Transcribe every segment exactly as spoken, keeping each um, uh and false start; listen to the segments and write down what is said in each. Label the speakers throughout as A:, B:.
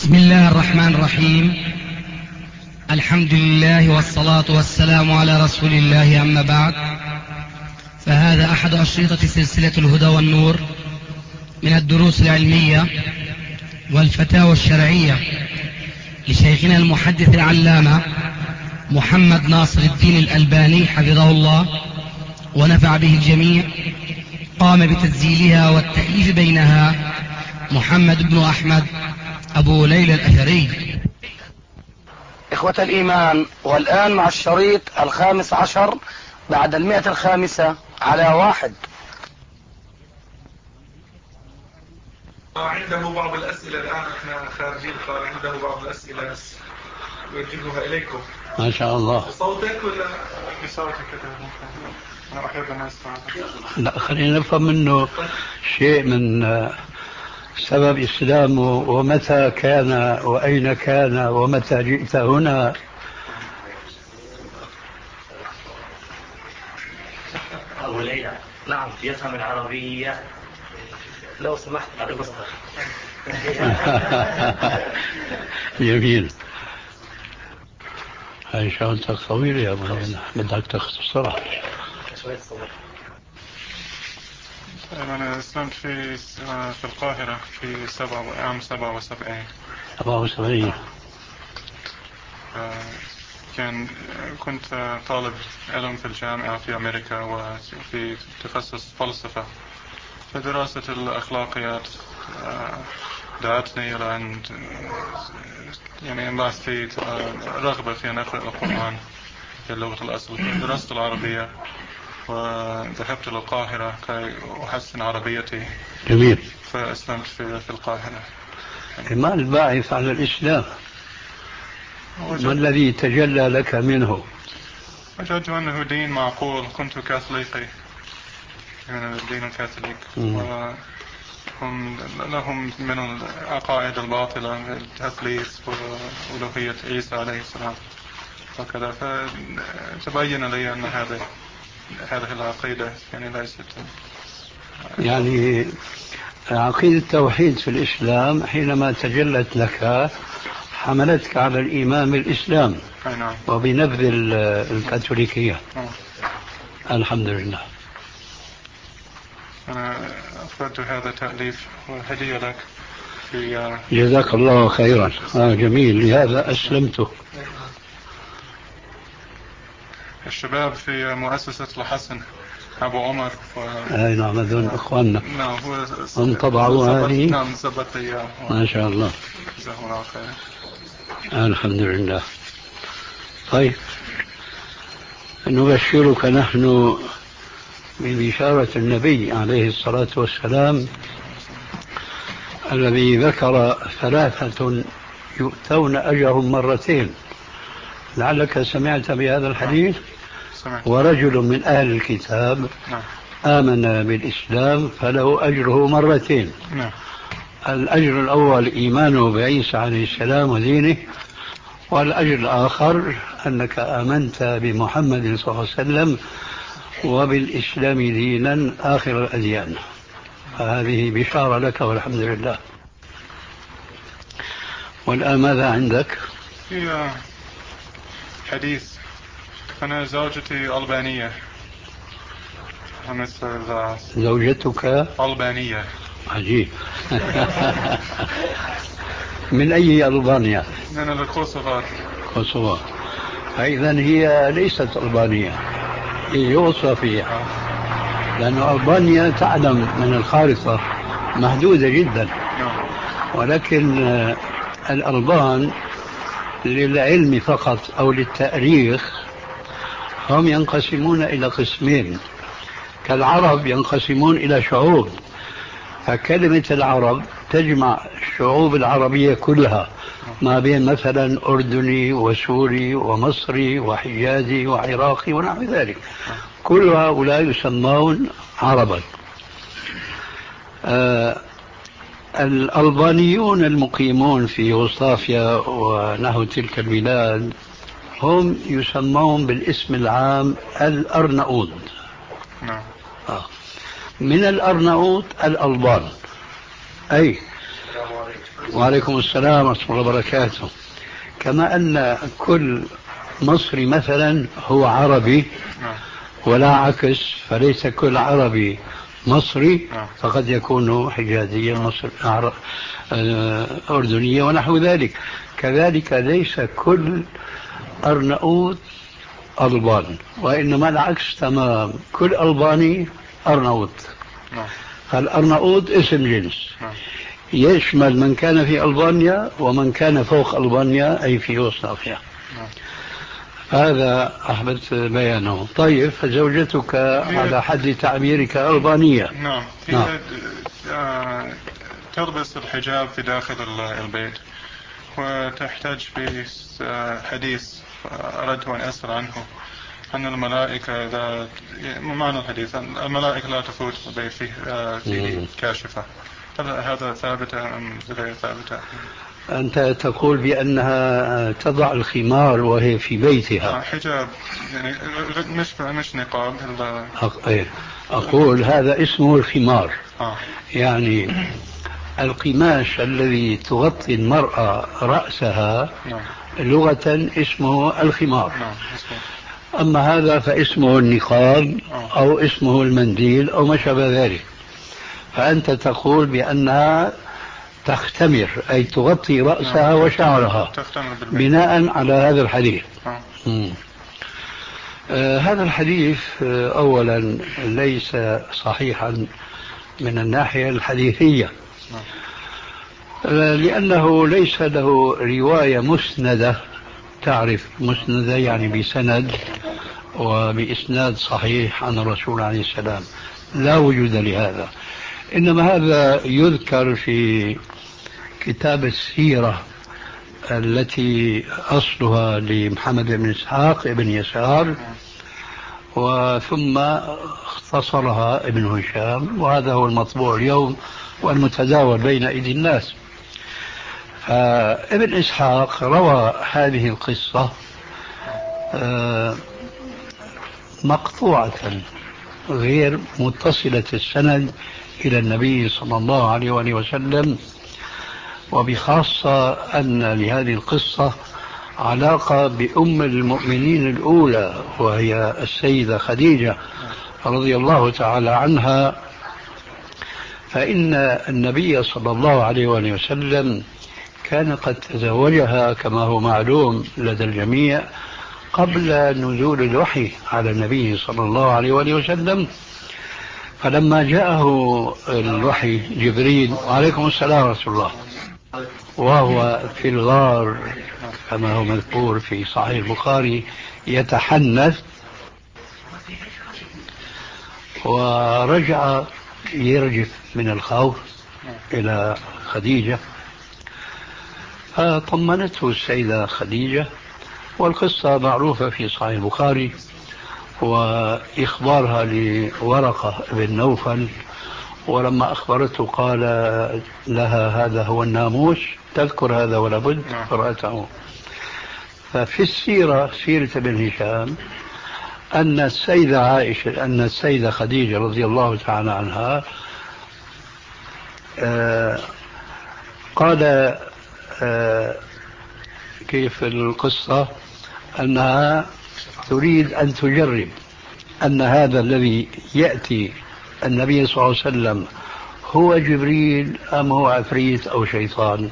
A: بسم الله الرحمن الرحيم. الحمد لله والصلاة والسلام على رسول الله، أما بعد، فهذا أحد أشرطة سلسلة الهدى والنور من الدروس العلمية والفتاوى الشرعية لشيخنا المحدث العلامة محمد ناصر الدين الألباني حفظه الله ونفع به الجميع. قام بتسجيلها والتأليف بينها محمد بن أحمد أبو ليلى الأثري.
B: إخوة الإيمان، والآن مع الشريط الخامس عشر بعد المئة الخامسة على واحد.
C: عنده بعض الأسئلة الآن، احنا خارجين، قال عنده بعض الأسئلة يوجهها إليكم.
D: ما شاء الله.
C: صوتك ولا بصوتك؟ أنا أحب أن أسمع.
D: لا، خلينا نفهم منه شيء من سبب إسلامه، ومتى كان وأين كان ومتى جئت هنا.
E: أبو ليلى، نعم، يفهم العربية لو سمحت بعد المصدر.
D: جميل. هاي شغلتك طويلة يا أبو ليلى، بدك تختصرها.
E: شوية صبر.
C: أنا أسلمت في في القاهرة في سبعة عام سبعة وسبعين.
D: سبعة وسبعين.
C: كان كنت طالب علم في الجامعة في أمريكا، وفي تخصص فلسفة. فدراسة الأخلاقيات دعتني إلى أن يعني انبعثت رغبة في أن أقرأ القرآن باللغة الأصل. درست العربية وذهبت للقاهرة كي أحسن عربيتي.
D: جميل.
C: فأسلمت في, في القاهرة.
D: ما الباعث على الإسلام؟ ما الذي تجلى لك منه؟
C: وجدت أنه دين معقول. كنت كاثوليقي من الدين الكاثوليك، وهم لهم من العقائد الباطلة التثليث وألوهية عيسى عليه السلام وكذا. فتبين لي أن هذه هذه العقيدة يعني ليست
D: يعني عقيدة التوحيد في الإسلام حينما تجلت لك حملتك على الإيمان بالإسلام وبنبذ الكاثوليكية. الحمد لله.
C: أنا أفردت هذا تأليف وهدية لك في
D: جزاك الله خيرا. آه جميل، لهذا أسلمته.
C: الشباب في مؤسسة الحسن أبو عمر و...
D: أي نعم، هذول إخواننا.
C: نعم، هو
D: هم طبعوا هذه.
C: نعم، زبط إياه.
D: ما شاء الله.
C: جزاه الله خير.
D: الحمد لله. طيب، نبشرك نحن ببشارة النبي عليه الصلاة والسلام الذي ذكر ثلاثة يؤتون أجرهم مرتين. لعلك سمعت بهذا الحديث.
C: سمعت.
D: ورجل من أهل الكتاب
C: نعم.
D: آمن بالإسلام فله أجره مرتين.
C: نعم.
D: الأجر الأول إيمانه بعيسى عليه السلام ودينه، والأجر الآخر أنك آمنت بمحمد صلى الله عليه وسلم وبالإسلام دينا آخر الأديان. فهذه بشارة لك والحمد لله. والآن ماذا عندك؟
C: في حديث: أنا زوجتي ألبانية.
D: زوجتك
C: ألبانية.
D: عجيب. من أي ألبانيا؟
C: من الكوسوفو.
D: كوسوفو. فإذا هي ليست ألبانية، هي يوغوسلافيا، لأن ألبانيا تعلم من الخارطة محدودة جدا. ولكن الألبان للعلم فقط أو للتاريخ هم ينقسمون إلى قسمين، كالعرب ينقسمون إلى شعوب. فكلمة العرب تجمع الشعوب العربية كلها، ما بين مثلا أردني وسوري ومصري وحجازي وعراقي ونحو ذلك. كل هؤلاء يسمون عربا. آه الألبانيون المقيمون في يوغوسلافيا ونحو تلك البلاد هم يسمون بالاسم العام الأرناؤوط. من الأرناؤوط الألبان، أي وعليكم السلام ورحمة الله وبركاته. كما أن كل مصري مثلا هو عربي ولا عكس، فليس كل عربي مصري، فقد يكون حجازيا مصر أردنيا ونحو ذلك. كذلك ليس كل أرنؤوط ألبان، وإنما العكس تمام، كل ألباني أرنؤوط. فالأرنؤوط اسم جنس يشمل من كان في ألبانيا ومن كان فوق ألبانيا أي في يوغوسلافيا. هذا أحببت بيانه. طيب، فزوجتك على حد تعبيرك ألبانية؟
C: نعم. نعم. آه تلبس الحجاب في داخل البيت، وتحتاج في حديث أردت أن أسأل عنه، أن الملائكة لا، معنى الحديث الملائكة لا تفوت البيت فيه, فيه كاشفة. هل هذا ثابت أم غير ثابت؟
D: أنت تقول بأنها تضع الخمار وهي في بيتها؟
C: حجاب يعني مش مش نقاب.
D: أقول هذا اسمه الخمار.
C: آه.
D: يعني القماش الذي تغطي المرأة رأسها لغة اسمه الخمار. أما هذا فاسمه النقاب أو اسمه المنديل أو ما شابه ذلك. فأنت تقول بأنها تختمر أي تغطي رأسها وشعرها بناء على هذا الحديث. آه هذا الحديث آه أولا ليس صحيحا من الناحية الحديثية، آه لأنه ليس له رواية مسندة. تعرف مسندة يعني بسند وبإسناد صحيح عن الرسول عليه السلام، لا وجود لهذا. إنما هذا يذكر في كتاب السيرة التي أصلها لمحمد بن إسحاق بن يسار، وثم اختصرها ابن هشام، وهذا هو المطبوع اليوم والمتداول بين أيدي الناس. فابن إسحاق روى هذه القصة مقطوعة غير متصلة السند إلى النبي صلى الله عليه وآله وسلم، وبخاصة أن لهذه القصة علاقة بأم المؤمنين الأولى وهي السيدة خديجة رضي الله تعالى عنها. فإن النبي صلى الله عليه وآله وسلم كان قد تزوجها كما هو معلوم لدى الجميع قبل نزول الوحي على النبي صلى الله عليه وآله وسلم. فلما جاءه الوحي جبريل، وعليكم السلام ورحمة الله، وهو في الغار كما هو مذكور في صحيح البخاري يتحنث، ورجع يرجف من الخوف إلى خديجة، فطمنته السيدة خديجة، والقصة معروفة في صحيح البخاري، وإخبارها لورقة بن نوفل، ولما أخبرته قال لها هذا هو الناموس، تذكر هذا ولا بد قرأته. ففي السيرة سيرة ابن هشام أن السيدة عائشة أن السيدة خديجة رضي الله تعالى عنها آه قال آه كيف القصة أنها تريد أن تجرب أن هذا الذي يأتي النبي صلى الله عليه وسلم هو جبريل أم هو عفريت أو شيطان.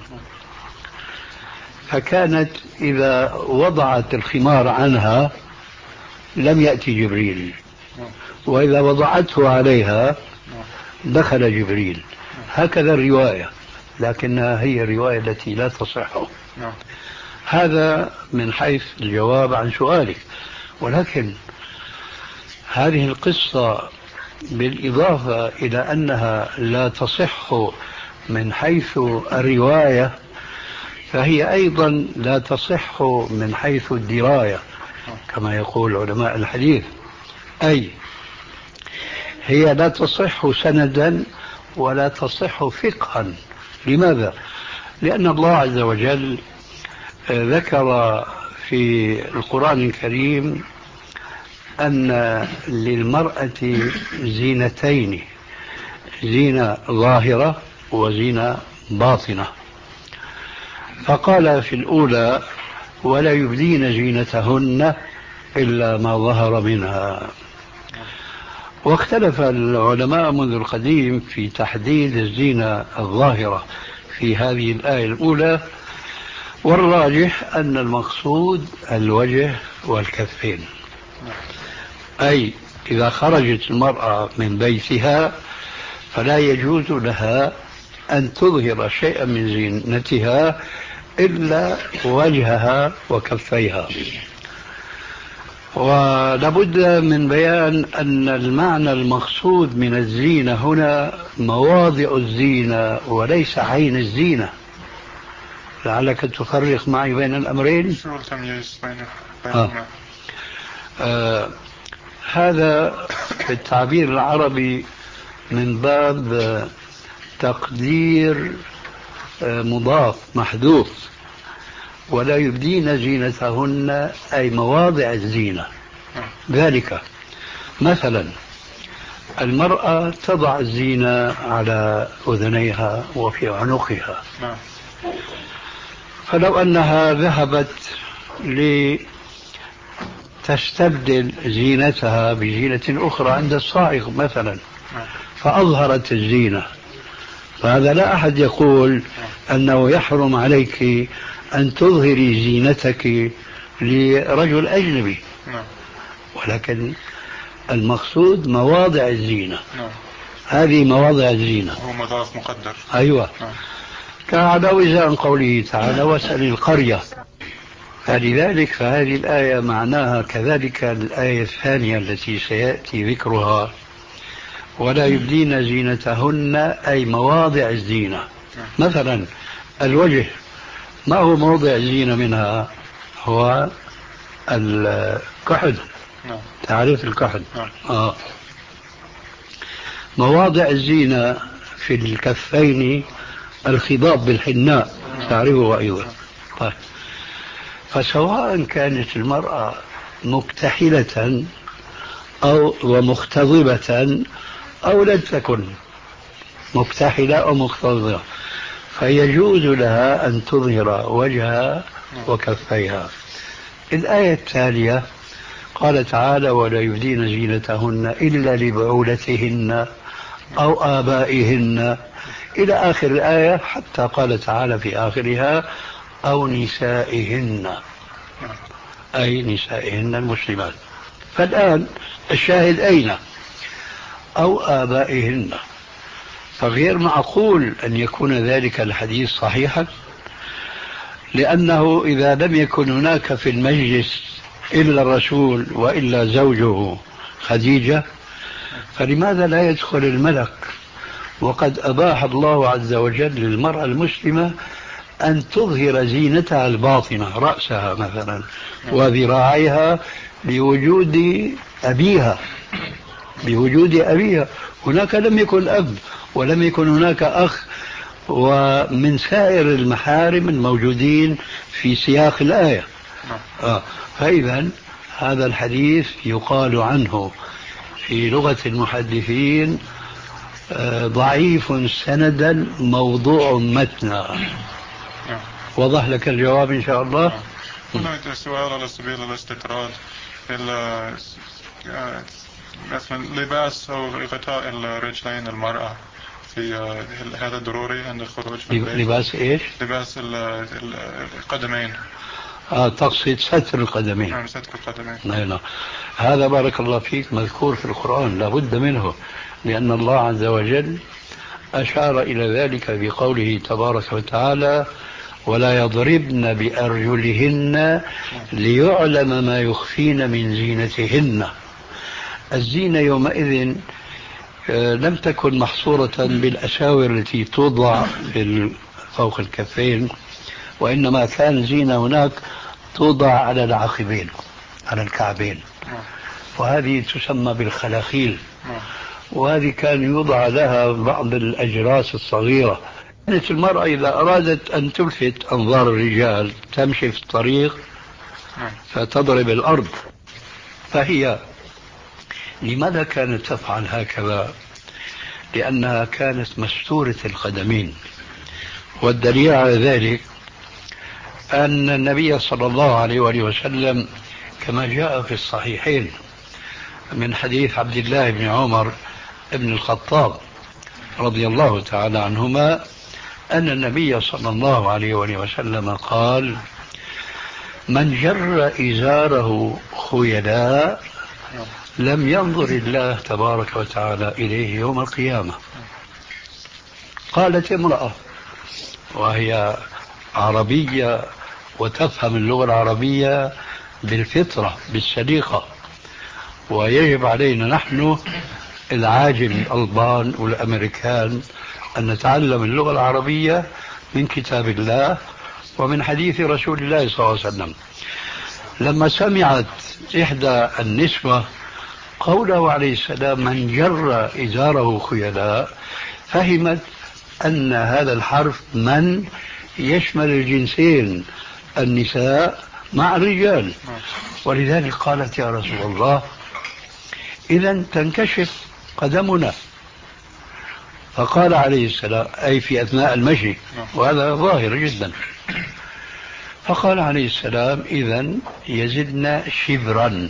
D: فكانت إذا وضعت الخمار عنها لم يأتي جبريل، وإذا وضعته عليها دخل جبريل. هكذا الرواية، لكنها هي الرواية التي لا تصح. هذا من حيث الجواب عن سؤالك. ولكن هذه القصة بالإضافة إلى أنها لا تصح من حيث الرواية، فهي أيضا لا تصح من حيث الدراية كما يقول علماء الحديث. أي هي لا تصح سندا ولا تصح فقها. لماذا؟ لأن الله عز وجل ذكر في القرآن الكريم أن للمرأة زينتين، زينة ظاهرة وزينة باطنة. فقال في الأولى ولا يبدين زينتهن إلا ما ظهر منها. واختلف العلماء منذ القديم في تحديد الزينة الظاهرة في هذه الآية الأولى، والراجح أن المقصود الوجه والكفين، أي إذا خرجت المرأة من بيتها فلا يجوز لها أن تظهر شيئا من زينتها إلا وجهها وكفيها. ولابد من بيان أن المعنى المقصود من الزينة هنا مواضع الزينة وليس عين الزينة. لعلك تفرق معي بين الأمرين.
C: شو التمييز بين
D: آه. آه. هذا في التعبير العربي من باب تقدير مضاف محذوف، ولا يبدين زينتهن أي مواضع الزينة. ذلك مثلا المرأة تضع الزينة على أذنيها وفي عنقها، فلو أنها ذهبت لتستبدل زينتها بزينة أخرى عند الصائغ مثلا فأظهرت الزينة، فهذا لا أحد يقول أنه يحرم عليك أن تظهري زينتك لرجل أجنبي، ولكن المقصود مواضع الزينة. هذه مواضع الزينة،
C: هو مضاف مقدر.
D: أيوة. كعلى وزان قوله تعالى واسأل القرية. فلذلك فهذه الآية معناها كذلك الآية الثانية التي سيأتي ذكرها ولا يبدين زينتهن أي مواضع الزينة. مثلا الوجه، ما هو موضع الزينة منها؟ هو الكحل. تعرف الكحل؟ آه. مواضع الزينة في الكفين الخضاب بالحناء، تعرفه أيضا. طيب. فسواء كانت المرأة مكتحلة أو ومختضبة أو لم تكن مكتحلة أو مختضبة فيجوز لها أن تظهر وجهها وكفيها. الآية التالية قال تعالى ولا يبدين زينتهن إلا لبعولتهن أو آبائهن إلى آخر الآية، حتى قال تعالى في آخرها أو نسائهن أي نسائهن المسلمات. فالآن الشاهد أين؟ أو آبائهن. فغير معقول أن يكون ذلك الحديث صحيحا، لأنه إذا لم يكن هناك في المجلس إلا الرسول وإلا زوجه خديجة فلماذا لا يدخل الملك؟ وقد أباح الله عز وجل للمرأة المسلمة أن تظهر زينتها الباطنة، رأسها مثلا وذراعيها لوجود أبيها بوجود أبيها. هناك لم يكن أب ولم يكن هناك أخ ومن سائر المحارم الموجودين في سياق الآية. آه. فإذا هذا الحديث يقال عنه في لغة المحدثين آه ضعيف سندا موضوع متنا. وضح لك الجواب إن شاء الله.
C: هناك سؤال على سبيل الاستطراد، مثلا لباس أو غطاء الرجلين المرأة في هذا ضروري عند الخروج من البيت؟
D: لباس إيش؟
C: لباس القدمين.
D: آه تقصد ستر القدمين.
C: نعم ستر القدمين.
D: نعم. هذا بارك الله فيك مذكور في القرآن، لابد منه، لأن الله عز وجل أشار إلى ذلك بقوله تبارك وتعالى ولا يضربن بأرجلهن ليعلم ما يخفين من زينتهن. الزينة يومئذ لم تكن محصورة بالأساور التي توضع فوق الكفين، وإنما كان زينة هناك توضع على العقبين على الكعبين، وهذه تسمى بالخلاخيل، وهذه كان يوضع لها بعض الأجراس الصغيرة. كانت المرأة إذا أرادت أن تلفت أنظار الرجال تمشي في الطريق فتضرب الأرض. فهي لماذا كانت تفعل هكذا؟ لأنها كانت مستورة القدمين، والدليل على ذلك أن النبي صلى الله عليه وآله وسلم كما جاء في الصحيحين من حديث عبد الله بن عمر بن الخطاب رضي الله تعالى عنهما أن النبي صلى الله عليه وآله وسلم قال: من جر إزاره خيلاء لم ينظر الله تبارك وتعالى إليه يوم القيامة. قالت امرأة وهي عربية وتفهم اللغة العربية بالفطرة بالسليقة، ويجب علينا نحن العاجم الألبان والأمريكان أن نتعلم اللغة العربية من كتاب الله ومن حديث رسول الله صلى الله عليه وسلم. لما سمعت إحدى النسوة قوله عليه السلام: من جر إزاره خيلاء، فهمت أن هذا الحرف من يشمل الجنسين النساء مع الرجال، ولذلك قالت: يا رسول الله إذا تنكشف قدمنا. فقال عليه السلام، أي في أثناء المشي، وهذا ظاهر جدا، فقال عليه السلام: إذن يزدنا شبرا.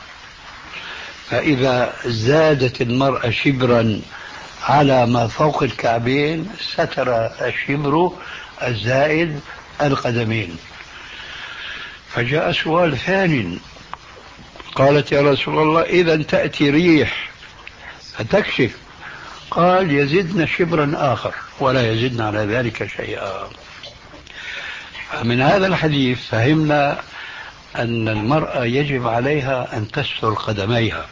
D: فإذا زادت المرأة شبرا على ما فوق الكعبين ستر الشبر الزائد القدمين. فجاء سؤال ثاني، قالت: يا رسول الله إذا تأتي ريح فتكشف. قال: يزدنا شبرا آخر ولا يزدنا على ذلك شيئا. من هذا الحديث فهمنا أن المرأة يجب عليها أن تستر قدميها.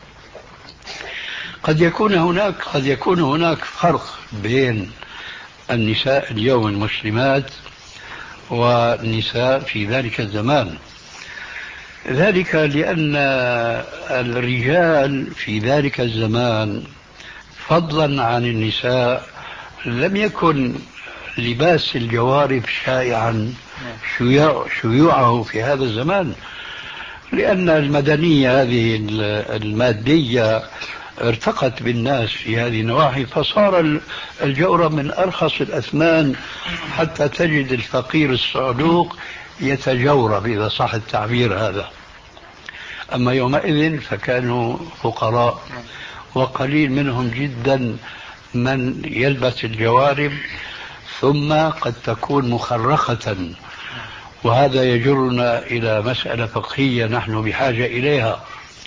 D: قد يكون هناك قد يكون هناك فرق بين النساء اليوم المسلمات والنساء في ذلك الزمان، ذلك لأن الرجال في ذلك الزمان فضلا عن النساء لم يكن لباس الجوارب شائعا شيوعه في هذا الزمان، لأن المدنية هذه المادية ارتقت بالناس في هذه النواحي، فصار الجورب من أرخص الأثمان حتى تجد الفقير الصعلوك يتجورب إذا صح التعبير هذا. أما يومئذ فكانوا فقراء، وقليل منهم جدا من يلبس الجوارب، ثم قد تكون مخرقة، وهذا يجرنا إلى مسألة فقهية نحن بحاجة إليها.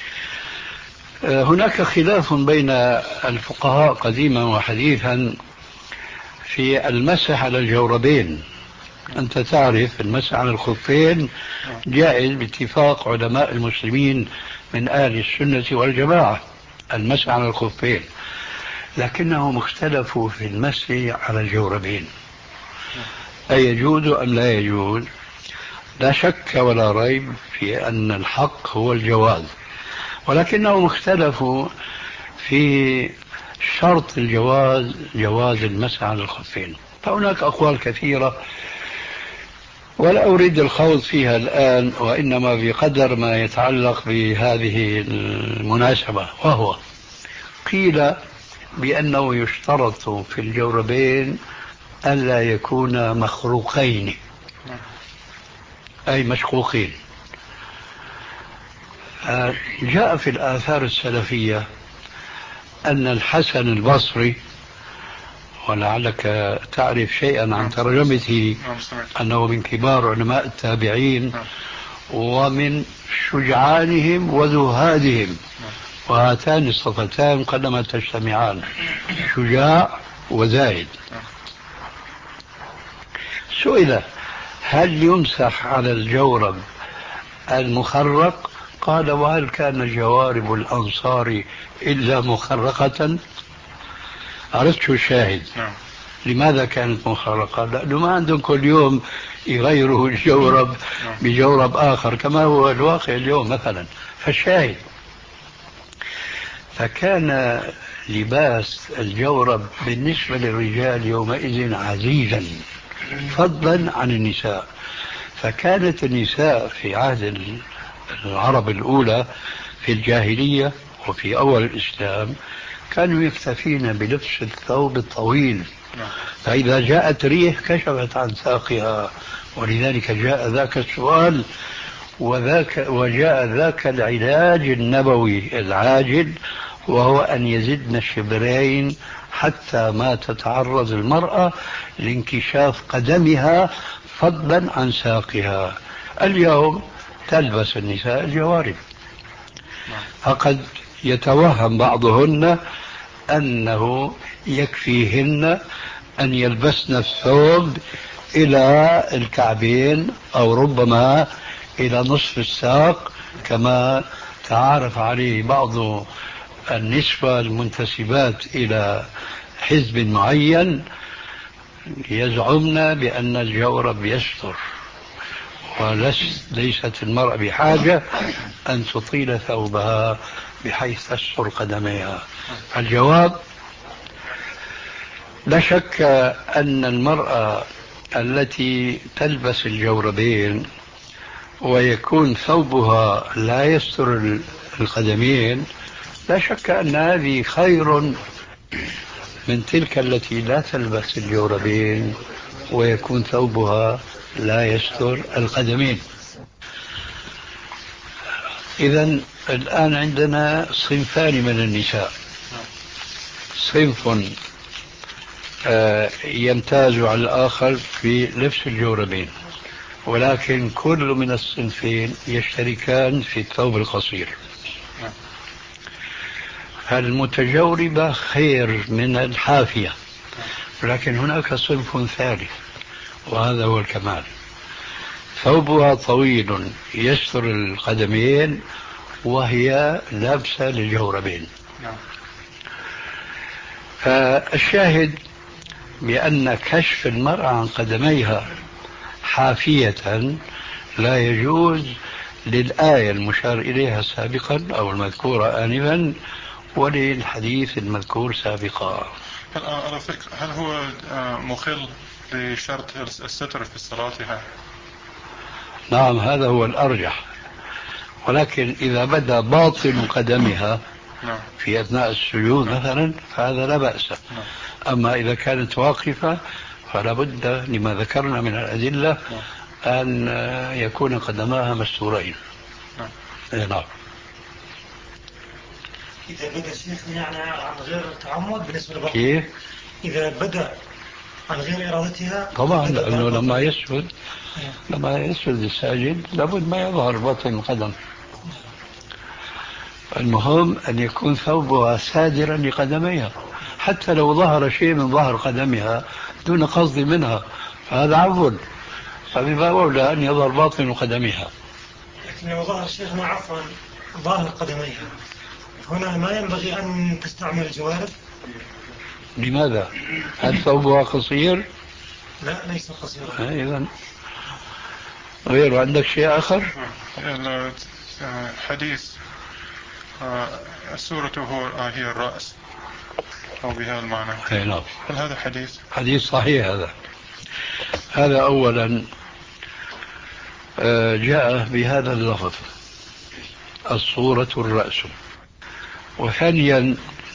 D: هناك خلاف بين الفقهاء قديما وحديثا في المسح على الجوربين. أنت تعرف المسح على الخفين جائز باتفاق علماء المسلمين من أهل السنة والجماعة، المسح على الخفين، لكنهم اختلفوا في المسح على الجوربين، أي يجوز أم لا يجوز؟ لا شك ولا ريب في أن الحق هو الجواز، ولكنهم اختلفوا في شرط الجواز، جواز المسح على الخفين. فهناك أقوال كثيرة ولا أريد الخوض فيها الآن، وإنما بقدر ما يتعلق بهذه المناسبة، وهو قيل بأنه يشترط في الجوربين ألا يكون مخروقين أي مشقوقين. جاء في الآثار السلفية أن الحسن البصري، ولعلك تعرف شيئا عن ترجمته، أنه من كبار علماء التابعين ومن شجعانهم وزهادهم، وهاتان الصفتان قلما تجتمعان، شجاع وزاهد. سئل: هل يمسح على الجورب المخرق؟ قال: وهل كان جوارب الأنصار إلا مخرقة؟ عرفت شو الشاهد؟ لماذا كانت مخرقة؟ لأنه ما عندهم كل يوم يغيروا الجورب بجورب آخر كما هو الواقع اليوم مثلا. فالشاهد، فكان لباس الجورب بالنسبة للرجال يومئذ عزيزا فضلا عن النساء. فكانت النساء في عهد العرب الأولى في الجاهلية وفي أول الإسلام كانوا يكتفين بلبس الثوب الطويل فإذا جاءت ريح كشفت عن ساقها، ولذلك جاء ذاك السؤال وذاك وجاء ذاك العلاج النبوي العاجل، وهو أن يزدن الشبرين حتى ما تتعرض المرأة لانكشاف قدمها فضلا عن ساقها. اليوم تلبس النساء الجوارب، فقد يتوهم بعضهن أنه يكفيهن أن يلبسن الثوب إلى الكعبين أو ربما إلى نصف الساق، كما تعارف عليه بعض النسوة المنتسبات إلى حزب معين، يزعمن بأن الجورب يستر، وليست المرأة بحاجة أن تطيل ثوبها بحيث تستر قدميها. الجواب: لا شك أن المرأة التي تلبس الجوربين ويكون ثوبها لا يستر القدمين، لا شك أن هذه خير من تلك التي لا تلبس الجوربين ويكون ثوبها لا يستر القدمين. إذن الآن عندنا صنفان من النساء: صنف يمتاز على الآخر في لبس الجوربين، ولكن كل من الصنفين يشتركان في الثوب القصير. المتجوربة خير من الحافية، لكن هناك صنف ثالث وهذا هو الكمال: ثوبها طويل يستر القدمين وهي لابسة للجوربين. فالشاهد بأن كشف المرأة عن قدميها حافية لا يجوز للآية المشار إليها سابقا أو المذكورة آنفا وللحديث المذكور سابقا.
C: على فكرة، هل هو مخل بشرط الستر في صلاتها؟
D: نعم، هذا هو الأرجح، ولكن إذا بدا باطن قدمها في أثناء السجود مثلا فهذا لا بأس. أما إذا كانت واقفة فلا بد لما ذكرنا من الأدلة أن يكون قدماها مستورين. نعم.
F: إذا بدأ الشيخ يعني عن غير تعمد بالنسبة لبعض،
D: كيف؟
F: إذا بدأ عن غير إرادتها
D: طبعا، لأنه لما يسجد لما يسجد الساجد لابد ما يظهر بطن القدم. المهم أن يكون ثوبها سادرا لقدميها، حتى لو ظهر شيء من ظهر قدمها دون قصد منها فهذا عفو، فبما أولى أن يظهر باطن قدمها.
F: لكن لو ظهر شيخنا عفوا ظاهر قدميها هنا ما ينبغي أن تستعمل الجوارب.
D: لماذا؟ هل ثوبها قصير؟
F: لا، ليس قصيرا.
D: إذن غير. عندك شيء آخر؟
C: حديث السورة هي الرأس أو بها المعنى.
D: نعم.
C: هل هذا حديث؟
D: حديث صحيح. هذا هذا أولا جاء بهذا اللفظ: الصورة الرأس. وثانيا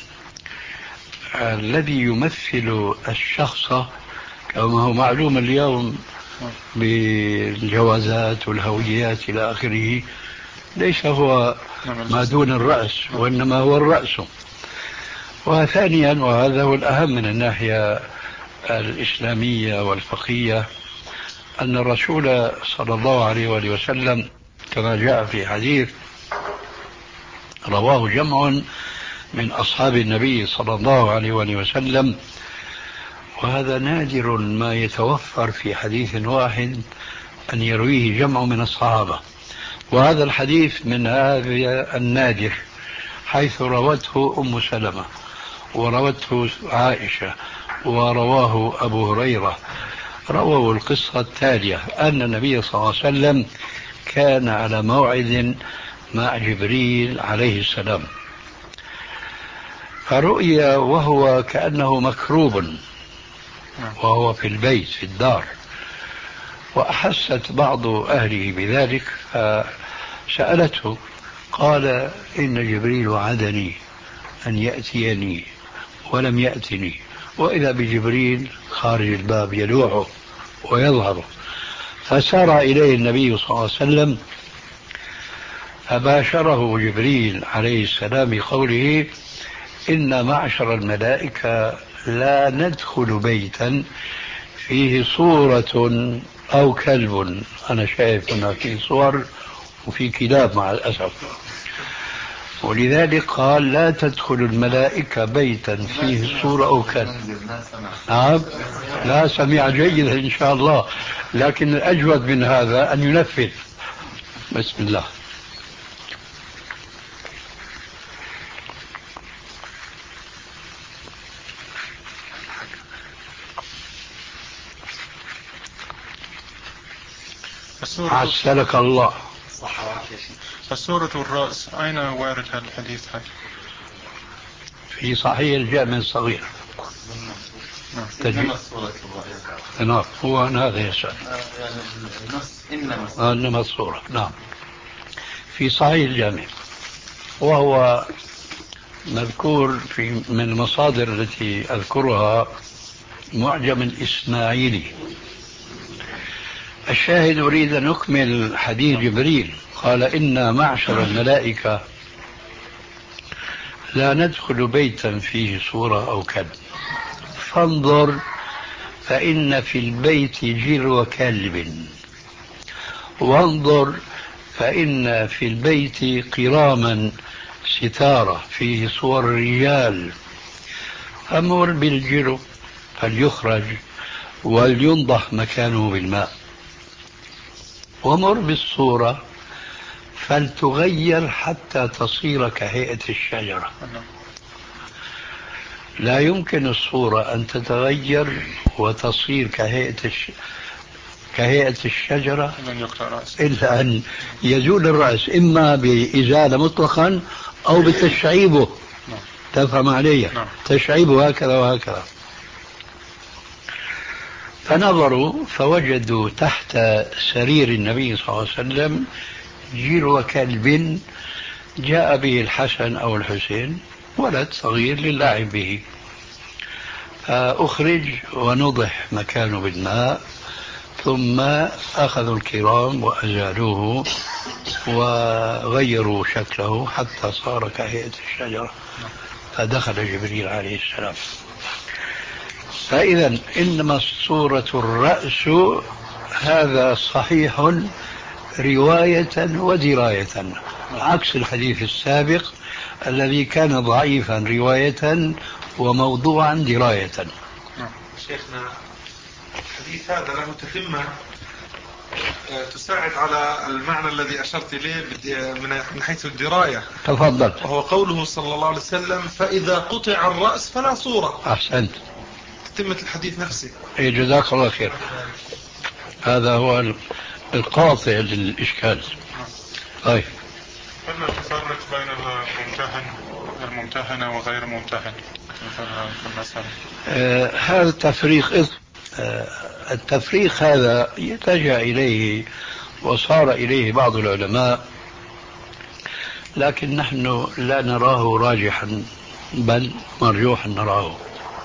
D: الذي يمثل الشخص كما هو معلوم اليوم بالجوازات والهويات إلى آخره ليس هو ما دون الرأس وإنما هو الرأس. وثانيا وهذا هو الأهم من الناحية الإسلامية والفقهية أن الرسول صلى الله عليه وآله وسلم كما جاء في حديث رواه جمع من أصحاب النبي صلى الله عليه وآله وسلم، وهذا نادر ما يتوفر في حديث واحد أن يرويه جمع من الصحابة، وهذا الحديث من هذا النادر، حيث روته أم سلمة وروته عائشة ورواه أبو هريرة. رووا القصة التالية: أن النبي صلى الله عليه وسلم كان على موعد مع جبريل عليه السلام، فرؤي وهو كأنه مكروب وهو في البيت في الدار، وأحست بعض أهله بذلك فسألته، قال: إن جبريل وعدني أن يأتيني ولم يأتني وإذا بجبريل خارج الباب يلوحه ويظهر. فسار إليه النبي صلى الله عليه وسلم فباشره جبريل عليه السلام بقوله: إن معشر الملائكة لا ندخل بيتا فيه صورة أو كلب. أنا شايف هنا في صور وفي كلاب مع الأسف، ولذلك قال: لا تدخل الملائكة بيتا فيه صورة أو كلب. نعم، لا سمع جيدا إن شاء الله، لكن الأجود من هذا أن ينفذ. بسم الله. عسلك الله.
C: فسورة الرأس أين وارد هذا الحديث؟ هاي
D: في صحيح الجامع الصغير.
C: نعم.
D: نعم، هو هذا يسأل.
E: إنما
D: إنما الصورة. نعم، في صحيح الجامع، وهو مذكور في من المصادر التي أذكرها معجم الإسماعيلي. الشاهد: أريد أن نكمل حديث جبريل. قال: إنا معشر الملائكة لا ندخل بيتا فيه صورة أو كلب، فانظر فإن في البيت جرو كلب، وانظر فإن في البيت قراما ستارة فيه صور الرجال، أمر بالجرو فليخرج ولينضح مكانه بالماء، ومر بالصورة فلتغير حتى تصير كهيئة الشجرة. لا يمكن الصورة أن تتغير وتصير كهيئة الش... كهيئة الشجرة إلا أن يزول الرأس، إما بإزالة مطلقا أو بتشعيبه. تفهم علي؟ تشعيبه هكذا وهكذا. فنظروا فوجدوا تحت سرير النبي صلى الله عليه وسلم جرو كلب جاء به الحسن أو الحسين، ولد صغير للعب به، فأخرج ونضح مكانه بالماء، ثم أخذوا الكرام وأزالوه وغيروا شكله حتى صار كهيئة الشجرة، فدخل جبريل عليه السلام. فإذا إنما الصورة الرأس، هذا صحيح رواية ودراية، عكس الحديث السابق الذي كان ضعيفا رواية وموضوعا دراية.
G: شيخنا الحديث هذا له تتمة تساعد على المعنى الذي أشرت إليه من حيث الدراية.
D: تفضل.
G: وهو قوله صلى الله عليه وسلم: فإذا قطع الرأس فلا صورة.
D: أحسنت،
G: تتمة الحديث نفسه.
D: إيه، جزاك الله خير. هذا هو القاطع للإشكال. طيب،
C: قلنا نفرق بين الممتهن الممتهنة وغير الممتهن في المسألة.
D: آه هذا التفريق آه التفريق هذا يتجه إليه وصار إليه بعض العلماء، لكن نحن لا نراه راجحا بل مرجوحا نراه،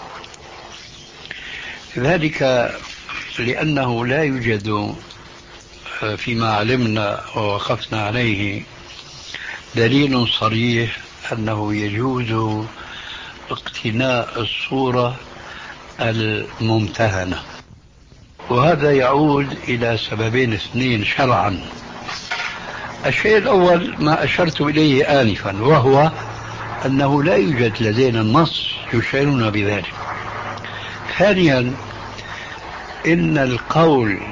D: ذلك لأنه لا يوجد فيما علمنا ووقفنا عليه دليل صريح أنه يجوز اقتناء الصورة الممتهنة، وهذا يعود إلى سببين اثنين شرعا. الشيء الأول ما أشرت إليه آنفا، وهو أنه لا يوجد لدينا نص يشعرنا بذلك. ثانيا، إن القول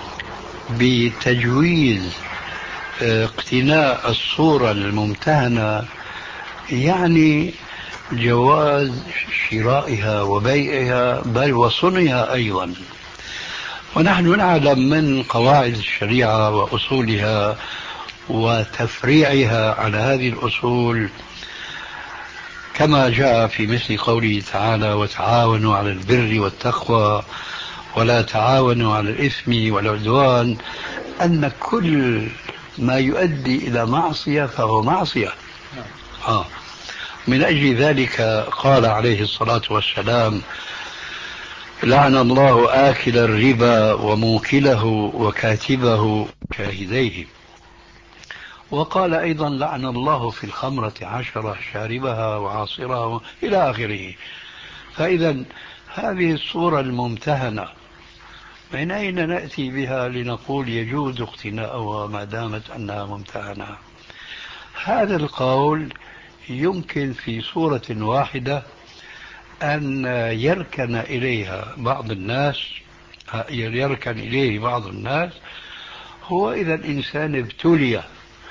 D: بتجويز اقتناء الصورة الممتهنة يعني جواز شرائها وبيعها بل وصنعها أيضا، ونحن نعلم من قواعد الشريعة وأصولها وتفريعها على هذه الأصول كما جاء في مثل قوله تعالى: وتعاونوا على البر والتقوى ولا تعاونوا على الإثم والعدوان، أن كل ما يؤدي إلى معصية فهو معصية. آه. من أجل ذلك قال عليه الصلاة والسلام لعن الله آكل الربا وموكله وكاتبه شاهديه. وقال أيضا لعن الله في الخمرة عشرة شاربها وعاصرها إلى آخره. فإذا هذه الصورة الممتهنة من أين نأتي بها لنقول يجوز اقتناؤها ما دامت أنها ممتهنة؟ هذا القول يمكن في صورة واحدة أن يركن إليها بعض الناس يركن إليه بعض الناس هو إذا الإنسان ابتلي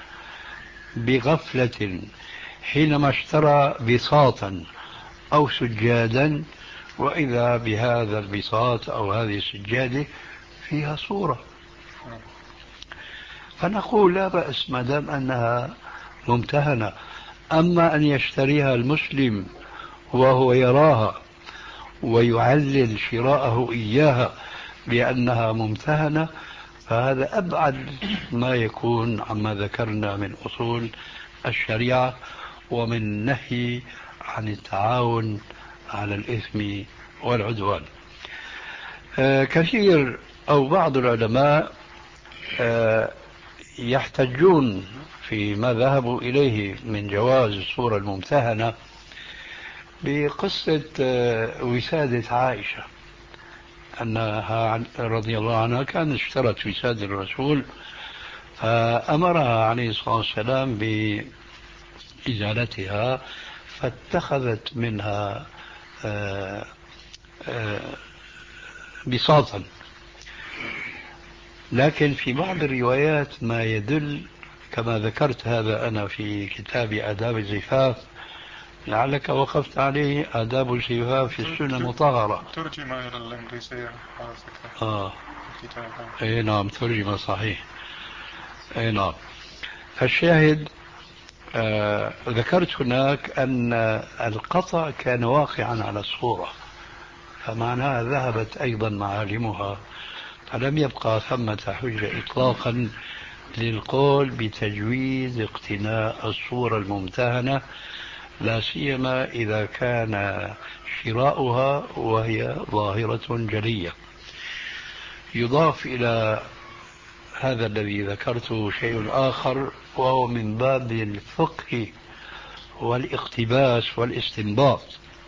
D: بغفلة حينما اشترى بساطا أو سجادا، وإذا بهذا البساط أو هذه السجادة فيها صورة، فنقول لا بأس ما دام أنها ممتهنة. أما أن يشتريها المسلم وهو يراها ويعلل شراءه إياها بأنها ممتهنة، فهذا أبعد ما يكون عما ذكرنا من أصول الشريعة ومن نهي عن التعاون على الإثم والعدوان. آه كثير أو بعض العلماء آه يحتجون فيما ذهبوا إليه من جواز الصورة الممتهنة بقصة آه وسادة عائشة، أنها رضي الله عنها كانت اشترت وسادة الرسول فأمرها عليه الصلاة والسلام بإزالتها فاتخذت منها آآ آآ بساطا. لكن في بعض الروايات ما يدل كما ذكرت هذا أنا في كتاب آداب الزفاف، لعلك وقفت عليه، آداب الزفاف في السنة المطهرة.
C: ترجمة إلى الإنجليزية
D: آه أي نعم ترجمة صحيح. أي نعم. فالشاهد آه ذكرت هناك أن القطع كان واقعا على الصورة، فمعناها ذهبت أيضا معالمها، فلم يبقى ثمة حجة إطلاقا للقول بتجويز اقتناء الصورة الممتهنة، لا سيما إذا كان شراؤها وهي ظاهرة جلية. يضاف إلى هذا الذي ذكرته شيء آخر، وهو من باب الفقه والاقتباس والاستنباط.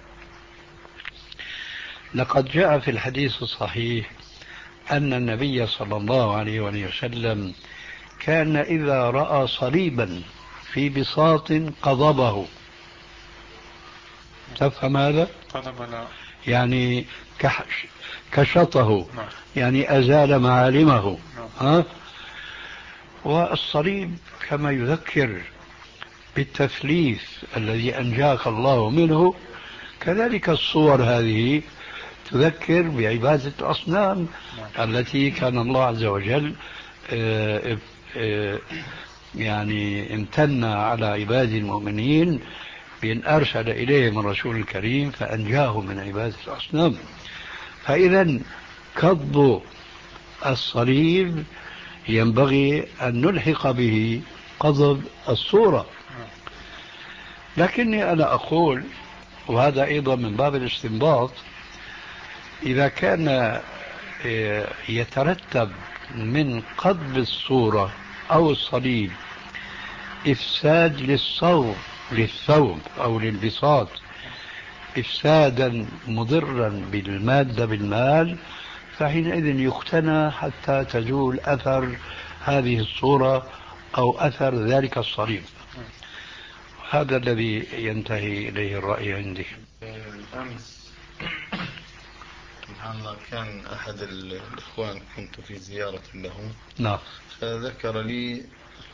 D: لقد جاء في الحديث الصحيح أن النبي صلى الله عليه وسلم كان إذا رأى صليبا في بساط قضبه. تفهم هذا؟
C: قضب لا.
D: يعني كشطه، يعني أزال معالمه. ها؟ والصليب كما يذكر بالتثليث الذي أنجاك الله منه، كذلك الصور هذه تذكر بعبادة الأصنام التي كان الله عز وجل يعني امتن على عباد المؤمنين بأن أرسل إليهم الرسول الكريم فأنجاهم من عبادة الأصنام. فإذا كض الصليب ينبغي أن نلحق به قضب الصورة. لكني أنا أقول، وهذا أيضا من باب الاستنباط، إذا كان يترتب من قضب الصورة أو الصليب إفساد للصوب للثوب أو للبساط، إفسادا مضرا بالمادة بالمال، فحينئذ يقتنى حتى تزول أثر هذه الصورة أو أثر ذلك الصليب. هذا الذي ينتهي إليه الرأي عندي.
H: أمس سبحان الله كان أحد الإخوان كنت في زيارة له،
D: نعم،
H: فذكر لي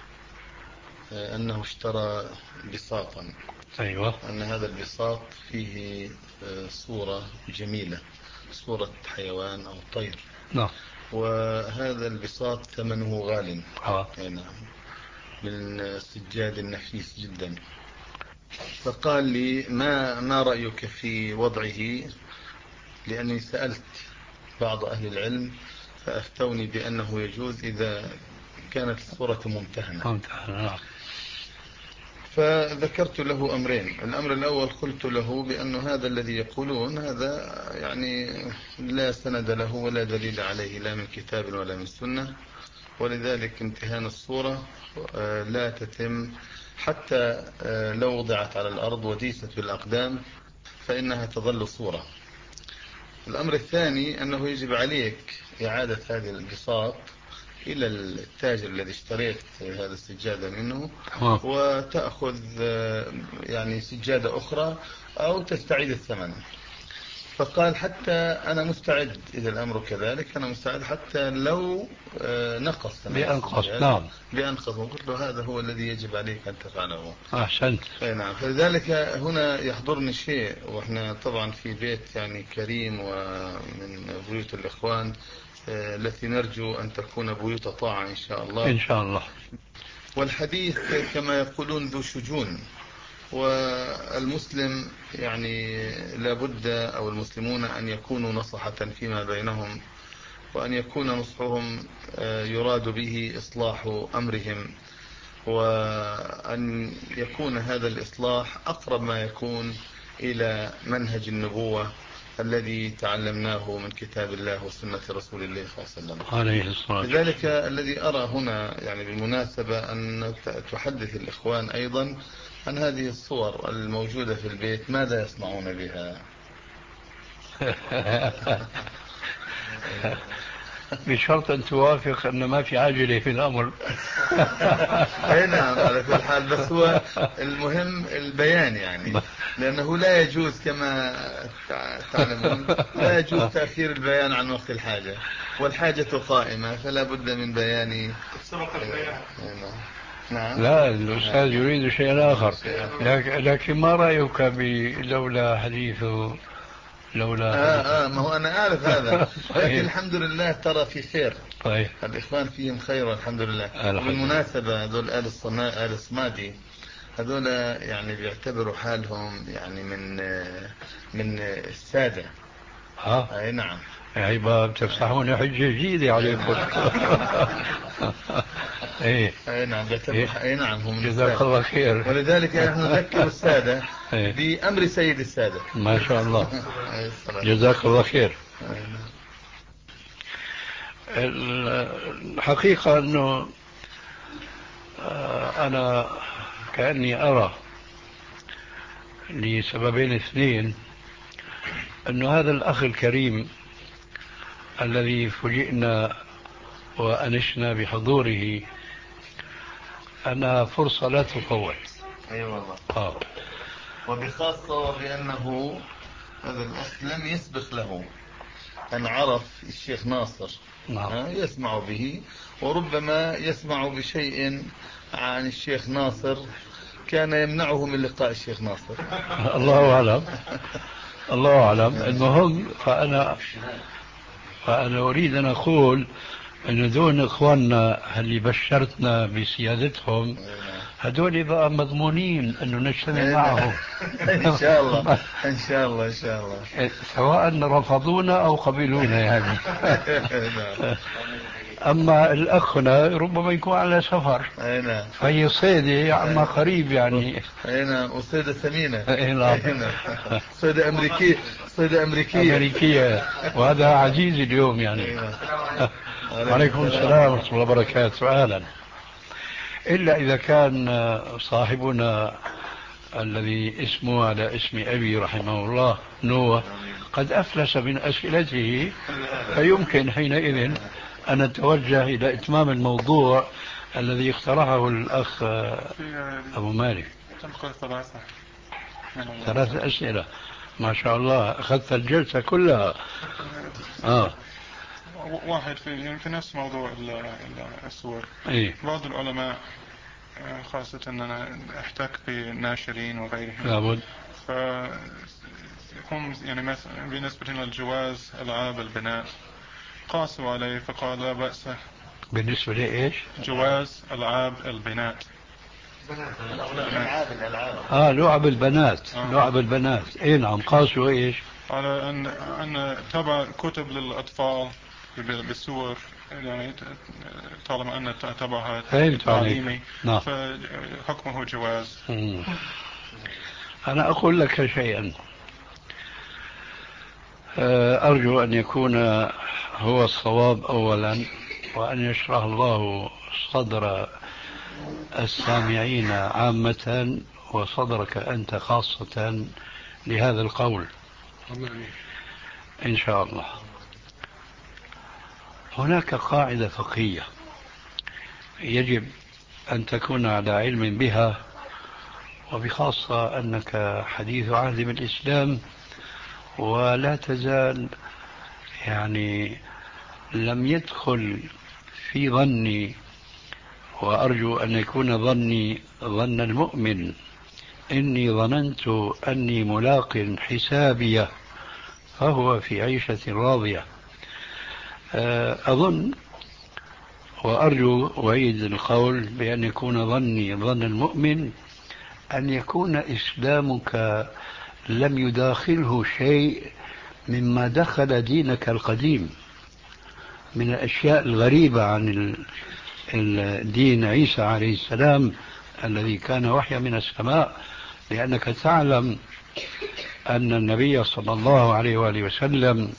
H: أنه اشترى بساطا.
D: أيوة.
H: أن هذا البساط فيه صورة جميلة، صورة حيوان أو طير.
D: نعم.
H: وهذا البساط ثمنه غال.
D: آه.
H: نعم، من السجاد النفيس جدا. فقال لي ما ما رأيك في وضعه، لأني سألت بعض أهل العلم فأفتوني بأنه يجوز إذا كانت الصورة ممتهنة.
D: ممتهنة.
H: فذكرت له أمرين. الأمر الأول قلت له بأن هذا الذي يقولون هذا يعني لا سند له ولا دليل عليه لا من كتاب ولا من سنة، ولذلك امتهان الصورة لا تتم حتى لو وضعت على الأرض وديست بالأقدام فإنها تظل صورة. الأمر الثاني أنه يجب عليك إعادة هذه البساط إلى التاجر الذي اشتريت هذا السجادة منه وتأخذ يعني سجادة أخرى أو تستعيد الثمن. فقال حتى أنا مستعد إذا الأمر كذلك، أنا مستعد حتى لو نقص
D: بأنقص. نعم
H: بأنقص. وقلت له هذا هو الذي يجب عليك أن تفعله.
D: أحسنت.
H: نعم. فلذلك هنا يحضرني شيء، وإحنا طبعا في بيت يعني كريم ومن بيوت الإخوان التي نرجو أن تكون بيوت طاعة إن شاء الله.
D: إن شاء الله.
H: والحديث كما يقولون ذو شجون، والمسلم يعني لابد أو المسلمون أن يكونوا نصحة فيما بينهم، وأن يكون نصحهم يراد به إصلاح أمرهم، وأن يكون هذا الإصلاح أقرب ما يكون إلى منهج النبوة الذي تعلمناه من كتاب الله وسنة رسول الله صلى الله عليه وسلم. لذلك الذي أرى هنا يعني بالمناسبة أن تحدث الإخوان أيضا عن هذه الصور الموجودة في البيت، ماذا يصنعون بها؟
D: بشرط أن توافق أن ما في عاجلة في الأمر.
H: أي نعم على كل حال، بس هو المهم البيان يعني، لأنه لا يجوز كما تعلمون لا يجوز تأخير البيان عن وقت الحاجة، والحاجة قائمة فلا بد من بيان.
D: نعم. لا الأستاذ يريد شيئا آخر، لكن ما رأيك لولا حديثه لولا
H: آه آه ما هو أنا أعرف هذا. لكن الحمد لله ترى في خير.
D: طيب.
H: الإخوان فيهم خير والحمد لله. وبالمناسبة هذول آل الصنا آل الصمادي هذول يعني بيعتبروا حالهم يعني من من السادة.
D: ها.
H: أي نعم.
D: يعني بتفتحون حجة جديدة عليكم. ايه
H: اي نعم بيعتبروا. اي نعم هم
D: جزاك الله خير.
H: ولذلك نحن نذكر السادة بأمر سيد السادة.
D: ما شاء الله. جزاك الله خير. الحقيقة أنه أنا كأني أرى لسببين اثنين أنه هذا الأخ الكريم الذي فوجئنا وأنشنا بحضوره أنها فرصة لا تفوت.
H: أي أيوة والله.
D: آه.
H: وبخاصة بأنه هذا الأخ لم يسبق له أن عرف الشيخ ناصر.
D: نعم.
H: يسمع به، وربما يسمع بشيء عن الشيخ ناصر كان يمنعه من لقاء الشيخ ناصر.
D: الله أعلم. الله أعلم. المهم فأنا فأنا أريد أن أقول أن دون إخواننا اللي بشرتنا بسيادتهم هدول بقى مضمونين أنه نجتمع معهم.
H: إن شاء الله إن شاء الله إن شاء الله،
D: سواء رفضونا أو قبلونا يعني. أما الأخنا ربما يكون على سفر، فهي صيدة عما قريب يعني.
H: أي نعم. وصيدة ثمينة.
D: أي نعم.
H: صيدة أمريكية. صيدة أمريكية.
D: أمريكية، وهذا عزيز اليوم يعني. وعليكم السلام ورحمة الله وبركاته. أهلا. إلا إذا كان صاحبنا الذي اسمه على اسم أبي رحمه الله نوح قد أفلس من أسئلته، فيمكن حينئذ أن نتوجه إلى إتمام الموضوع الذي اقترحه الأخ أبو مالك.
C: ثلاثة
D: ثلاثة أسئلة ما شاء الله، أخذت الجلسة كلها. آه.
C: واحد في يعني في نفس موضوع الصور.
D: إيه؟
C: بعض العلماء خاصة أن أنا أحتك بناشرين وغيرهم
D: لابد
C: فهم يعني مثلا بالنسبة للجواز ألعاب البناء قاسوا عليه فقال لا بأس.
D: بالنسبة لإيش؟
C: جواز ألعاب البناء.
H: ألعاب الألعاب.
D: آه لعب البنات. آه. لعب البنات. إيه نعم. قاسوا إيش؟
C: على أن أن تبع كتب للأطفال بالسور يعني طالما أن تبعها
D: فهمت عليك.
C: تعليمي
D: نعم.
C: فحكمه جواز.
D: مم. أنا أقول لك شيئا، أرجو أن يكون هو الصواب أولا، وأن يشرح الله صدر السامعين عامة وصدرك أنت خاصة لهذا القول إن شاء الله. هناك قاعدة فقهية يجب أن تكون على علم بها، وبخاصة أنك حديث عهد بالإسلام ولا تزال يعني لم يدخل في ظني، وأرجو أن يكون ظني ظن المؤمن، إني ظننت أني ملاق حسابيه فهو في عيشة راضية. أظن وأرجو أعيد القول بأن يكون ظني ظن المؤمن أن يكون إسلامك لم يداخله شيء مما دخل دينك القديم من الأشياء الغريبة عن الدين عيسى عليه السلام الذي كان وحيا من السماء، لأنك تعلم أن النبي صلى الله عليه وآله وسلم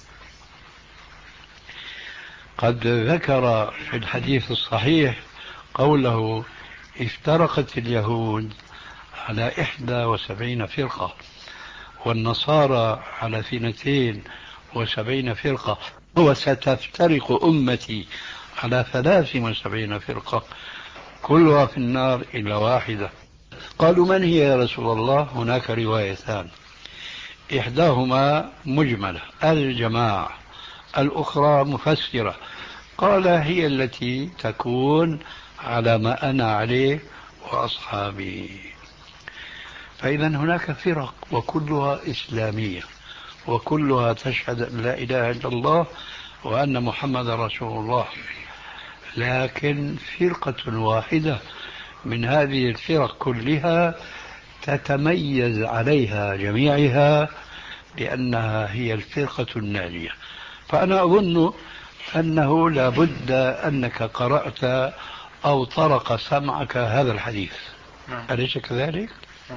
D: قد ذكر في الحديث الصحيح قوله: افترقت اليهود على إحدى وسبعين فرقة والنصارى على اثنتين وسبعين فرقة وستفترق أمتي على ثلاث وسبعين فرقة كلها في النار إلا واحدة. قالوا: من هي يا رسول الله؟ هناك روايتان، إحداهما مجملة الجماعة، الأخرى مفسرة. قال: هي التي تكون على ما أنا عليه وأصحابي. فإذا هناك فرق وكلها إسلامية وكلها تشهد أن لا إله إلا الله وأن محمد رسول الله، لكن فرقة واحدة من هذه الفرق كلها تتميز عليها جميعها لأنها هي الفرقة الناجية. فأنا أظن أنه لا بد أنك قرأت أو طرق سمعك هذا الحديث، أليس كذلك؟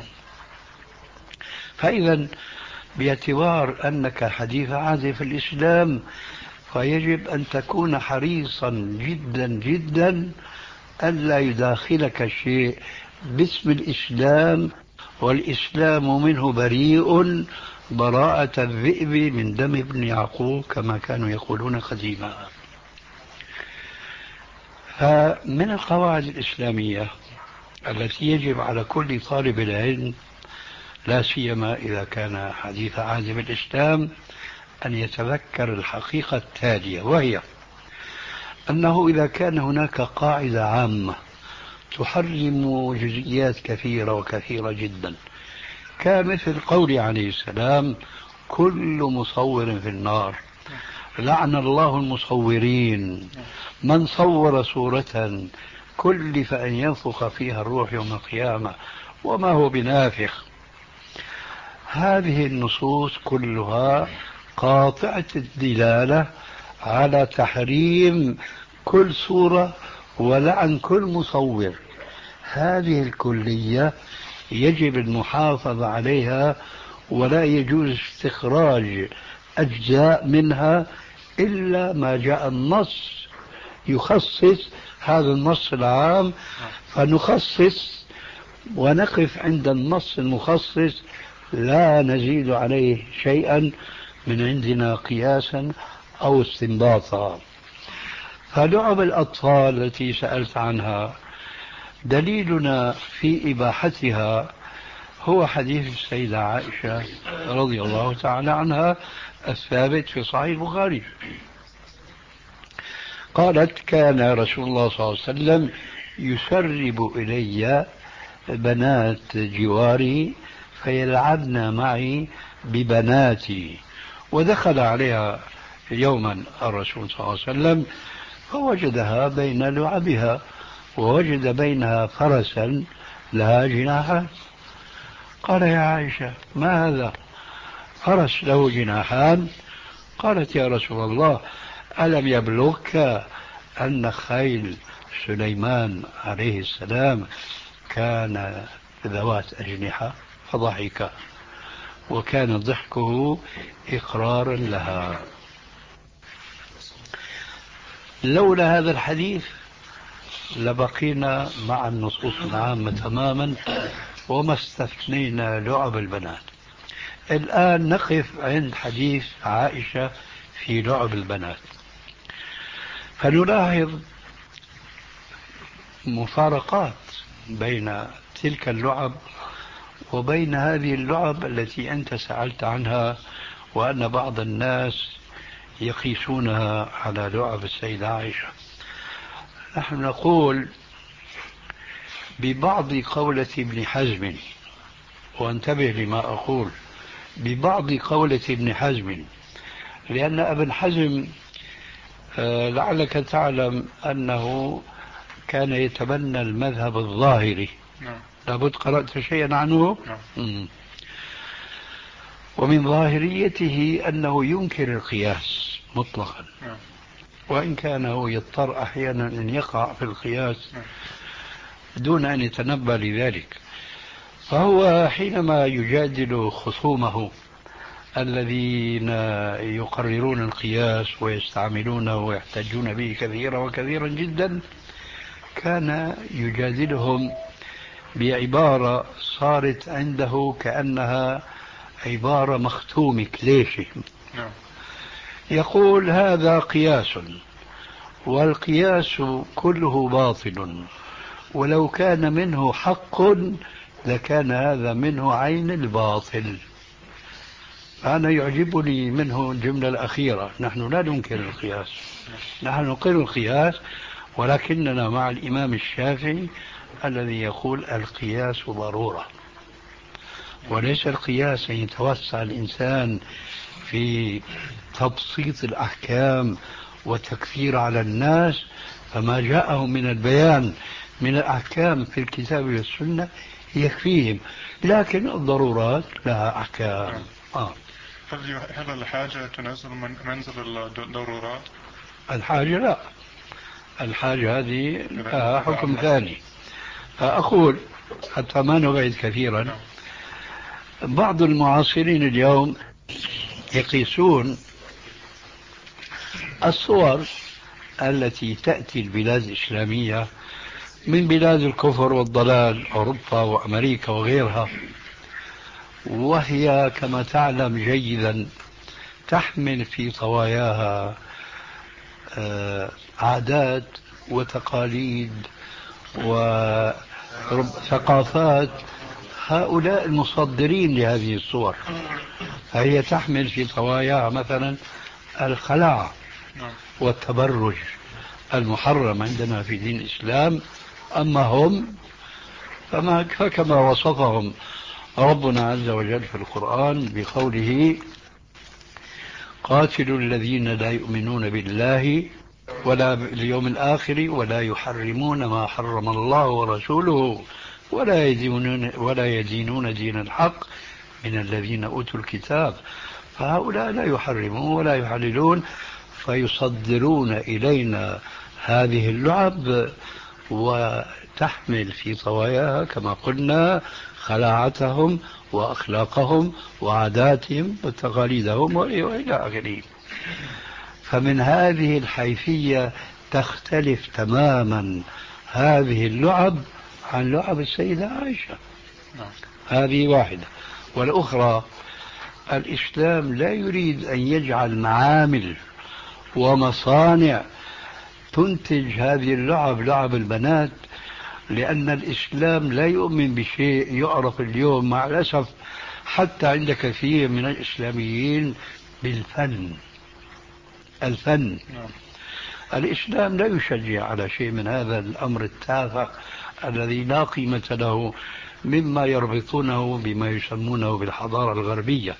D: فإذا باعتبار أنك حديث عهد في الإسلام فيجب أن تكون حريصا جدا جدا ألا يداخلك شيء باسم الإسلام، والإسلام منه بريء براءة الذئب من دم ابن يعقوب كما كانوا يقولون قديما. فمن القواعد الإسلامية التي يجب على كل طالب العلم، لا سيما إذا كان حديث عهد بالإسلام، أن يتذكر الحقيقة التالية، وهي أنه إذا كان هناك قاعدة عامة تحرم جزئيات كثيرة وكثيرة جدا، كمثل قول عليه السلام: كل مصور في النار، لعن الله المصورين، من صور صورة كلف أن ينفخ فيها الروح يوم القيامة وما هو بنافخ. هذه النصوص كلها قاطعة الدلالة على تحريم كل صورة ولعن كل مصور. هذه الكلية يجب المحافظة عليها، ولا يجوز استخراج أجزاء منها إلا ما جاء النص يخصص هذا النص العام، فنخصص ونقف عند النص المخصص، لا نزيد عليه شيئا من عندنا قياسا أو استنباطا. فلعب الأطفال التي سألت عنها دليلنا في إباحتها هو حديث السيدة عائشة رضي الله تعالى عنها الثابت في صحيح البخاري. قالت: كان رسول الله صلى الله عليه وسلم يسرب إلي بنات جواري فيلعبن معي ببناتي، ودخل عليها يوما الرسول صلى الله عليه وسلم فوجدها بين لعبها، ووجد بينها فرسا لها جناحات. قال: يا عائشة، ما هذا؟ فرس له جناحان؟ قالت: يا رسول الله، ألم يبلغك أن خيل سليمان عليه السلام كان ذوات أجنحة فضحك، وكان ضحكه إقرارا لها. لولا هذا الحديث لبقينا مع النصوص العامة تماما وما استثنينا لعب البنات. الآن نقف عند حديث عائشة في لعب البنات، فنلاحظ مفارقات بين تلك اللعب وبين هذه اللعب التي أنت سألت عنها، وأن بعض الناس يقيسونها على لعب السيدة عائشة. نحن نقول ببعض قولة ابن حزم، وانتبه لما أقول، ببعض قولة ابن حزم، لأن ابن حزم لعلك تعلم أنه كان يتبنى المذهب الظاهري.
C: نعم.
D: لابد قرأت شيئا عنه.
C: نعم.
D: ومن ظاهريته أنه ينكر القياس مطلقا.
C: نعم.
D: وإن كان هو يضطر أحيانا أن يقع في القياس
C: نعم.
D: دون أن يتنبأ لذلك. فهو حينما يجادل خصومه الذين يقررون القياس ويستعملونه ويحتجون به كثيرا وكثيرا جدا، كان يجادلهم بعبارة صارت عنده كأنها عبارة مختومة كليشة.
C: نعم.
D: يقول هذا قياس، والقياس كله باطل، ولو كان منه حق لكان هذا منه عين الباطل. أنا يعجبني منه الجملة الأخيرة: نحن لا ننكر القياس، نحن نقر القياس، ولكننا مع الإمام الشافعي الذي يقول القياس ضرورة، وليس القياس أن يتوسع الإنسان في تبسيط الأحكام وتكثير على الناس، فما جاءهم من البيان من الأحكام في الكتاب والسنة يكفيهم، لكن الضرورات لها أحكام. آه.
C: هل الحاجة تنزل من منزل الضرورات؟
D: الحاجة لا، الحاجة هذه لها حكم ثاني. فأقول حتى ما نبعد كثيرا، بعض المعاصرين اليوم يقيسون الصور التي تأتي البلاد الإسلامية من بلاد الكفر والضلال، أوروبا وأمريكا وغيرها، وهي كما تعلم جيدا تحمل في طواياها عادات وتقاليد وثقافات هؤلاء المصدرين لهذه الصور. فهي تحمل في طواياها مثلا الخلاعة والتبرج المحرم عندنا في دين الإسلام، أما هم فما كما وصفهم ربنا عز وجل في القرآن بقوله: قاتلوا الذين لا يؤمنون بالله ولا باليوم الآخر ولا يحرمون ما حرم الله ورسوله ولا يدينون, ولا يدينون دين الحق من الذين أوتوا الكتاب. فهؤلاء لا يحرمون ولا يحللون، فيصدرون إلينا هذه اللعب وتحمل في طواياها كما قلنا خلاعتهم وأخلاقهم وعاداتهم وتقاليدهم وإلى آخره. فمن هذه الحيثية تختلف تماما هذه اللعب عن لعب السيدة عائشة. هذه واحدة. والأخرى، الإسلام لا يريد أن يجعل معامل ومصانع تنتج هذه اللعب، لعب البنات، لأن الإسلام لا يؤمن بشيء يعرف اليوم مع الأسف حتى عند كثير من الإسلاميين بالفن. الفن. الإسلام لا يشجع على شيء من هذا الأمر التافه الذي لا قيمة له، مما يربطونه بما يسمونه بالحضارة الغربية،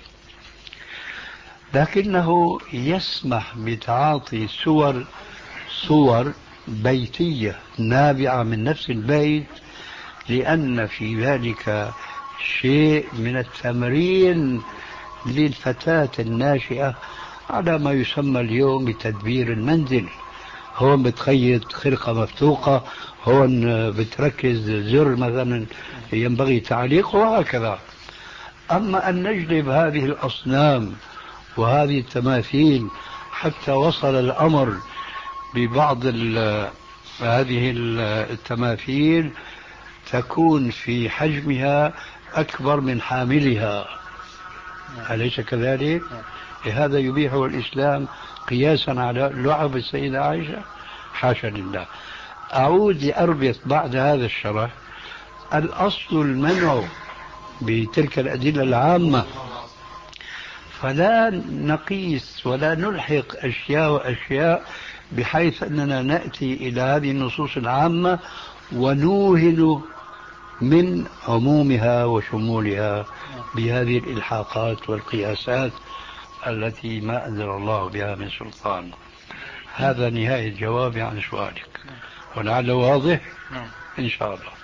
D: لكنه يسمح بتعاطي صور صور بيتية نابعة من نفس البيت، لأن في ذلك شيء من التمرين للفتاة الناشئة على ما يسمى اليوم بتدبير المنزل، هون بتخيط خرقة مفتوقة، هون بتركز زر مثلا ينبغي تعليقه، وهكذا. أما أن نجلب هذه الأصنام وهذه التماثيل حتى وصل الأمر ببعض هذه التماثيل تكون في حجمها أكبر من حاملها، أليس كذلك؟ هذا يبيحه الإسلام قياسا على لعب السيدة عائشة؟ حاشا لله. أعود لأربط بعد هذا الشرح. الأصل المنع بتلك الأدلة العامة، فلا نقيس ولا نلحق أشياء وأشياء بحيث أننا نأتي إلى هذه النصوص العامة ونوهن من عمومها وشمولها بهذه الإلحاقات والقياسات التي ما أنزل الله بها من سلطان. هذا نهاية جوابي عن سؤالك، ولعله واضح إن شاء الله.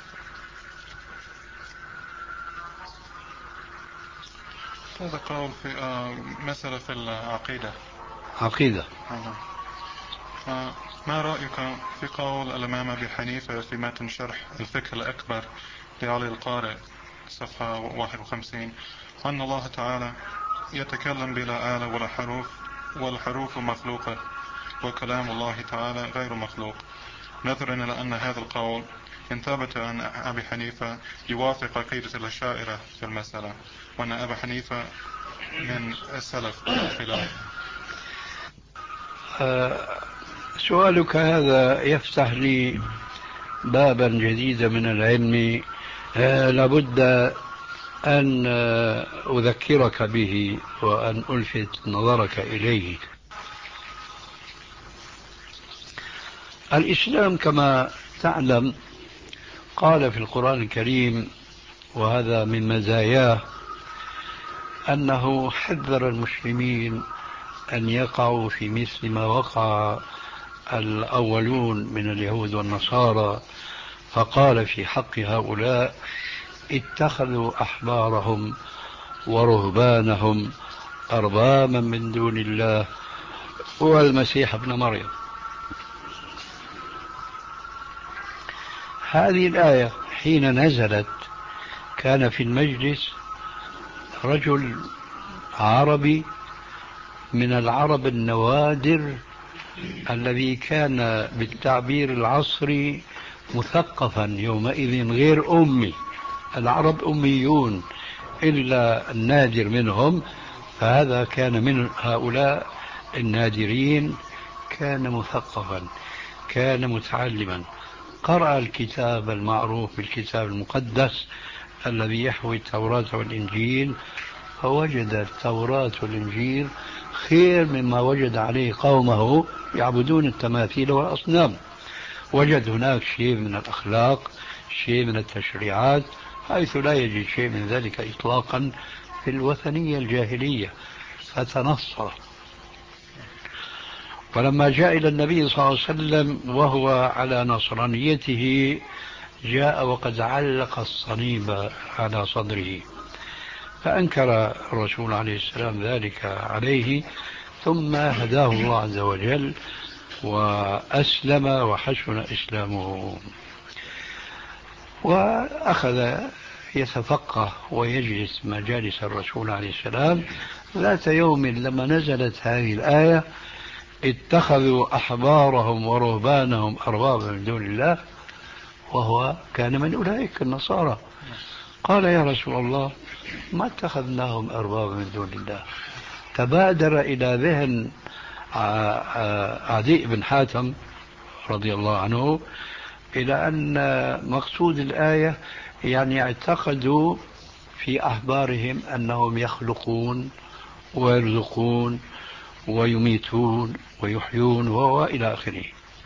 C: هذا قول في آه مسألة في العقيدة.
D: عقيدة.
C: آه ما رأيك في قول الإمام أبي حنيفة في متن شرح الفقه الأكبر لعلي القارئ صفحة واحد وخمسين أن الله تعالى يتكلم بلا آلة ولا حروف والحروف مخلوقة وكلام الله تعالى غير مخلوق، نظرا إلى أن هذا القول إن ثبت أن أبي حنيفة يوافق عقيدة الأشاعرة في المسألة، وأن أبي حنيفة من السلف خلاف.
D: أه سؤالك هذا يفتح لي بابا جديدا من العلم، أه لابد أن أذكرك به وأن ألفت نظرك إليه. الإسلام كما تعلم قال في القرآن الكريم، وهذا من مزاياه، أنه حذر المسلمين أن يقعوا في مثل ما وقع الأولون من اليهود والنصارى، فقال في حق هؤلاء: اتخذوا أحبارهم ورهبانهم أربابا من دون الله والمسيح ابن مريم. هذه الآية حين نزلت كان في المجلس رجل عربي من العرب النوادر الذي كان بالتعبير العصري مثقفا يومئذ غير أمي. العرب أميون إلا النادر منهم، فهذا كان من هؤلاء النادرين، كان مثقفا، كان متعلما، قرأ الكتاب المعروف بالكتاب المقدس الذي يحوي التوراة والإنجيل، فوجد التوراة والإنجيل خير مما وجد عليه قومه يعبدون التماثيل والأصنام. وجد هناك شيء من الأخلاق، شيء من التشريعات، حيث لا يجد شيء من ذلك إطلاقا في الوثنية الجاهلية، فتنصر. ولما جاء إلى النبي صلى الله عليه وسلم وهو على نصرانيته، جاء وقد علق الصليب على صدره، فأنكر الرسول عليه السلام ذلك عليه، ثم هداه الله عز وجل وأسلم وحسن إسلامه، وأخذ يتفقه ويجلس مجالس الرسول عليه السلام. ذات يوم لما نزلت هذه الآية: اتخذوا أحبارهم ورهبانهم أربابا من دون الله، وهو كان من أولئك النصارى، قال: يا رسول الله، ما اتخذناهم أربابا من دون الله. تبادر إلى ذهن عدي بن حاتم رضي الله عنه إلى أن مقصود الآية يعني اعتقدوا في أحبارهم أنهم يخلقون ويرزقون ويميتون ويحيون وإلى آخره.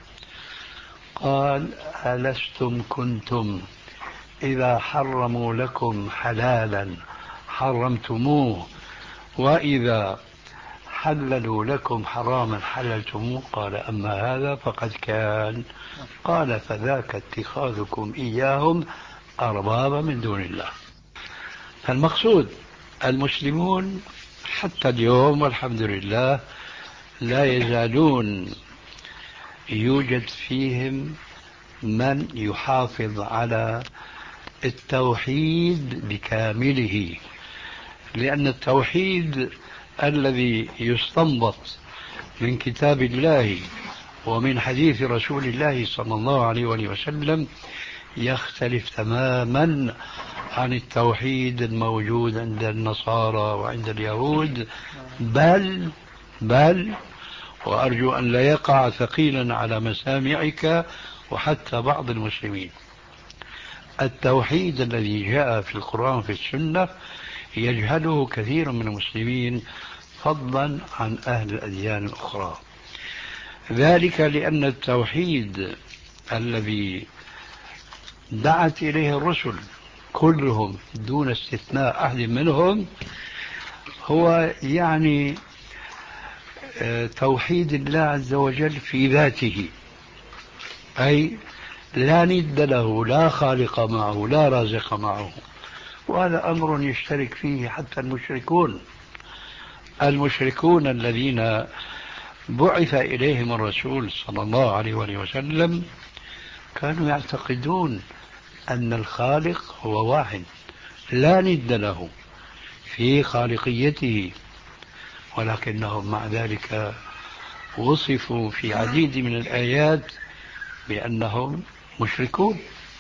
D: قال: ألستم كنتم إذا حرموا لكم حلالا حرمتموه، وإذا حللوا لكم حراما حللتموه؟ قال: أما هذا فقد كان. قال: فذاك اتخاذكم إياهم أربابا من دون الله. فالمقصود المسلمون حتى اليوم والحمد لله لا يزالون يوجد فيهم من يحافظ على التوحيد بكامله، لأن التوحيد الذي يستنبط من كتاب الله ومن حديث رسول الله صلى الله عليه وسلم يختلف تماما عن التوحيد الموجود عند النصارى وعند اليهود، بل بل وأرجو أن لا يقع ثقيلا على مسامعك وحتى بعض المسلمين. التوحيد الذي جاء في القرآن وفي السنة يجهله كثير من المسلمين فضلا عن أهل الأديان الأخرى، ذلك لأن التوحيد الذي دعت إليه الرسل كلهم دون استثناء أحد منهم هو يعني توحيد الله عز وجل في ذاته، أي لا ند له، لا خالق معه، لا رازق معه. وهذا أمر يشترك فيه حتى المشركون المشركون الذين بعث إليهم الرسول صلى الله عليه وسلم كانوا يعتقدون أن الخالق هو واحد لا ند له في خالقيته، ولكنهم مع ذلك وصفوا في عديد من الآيات بأنهم مشركون،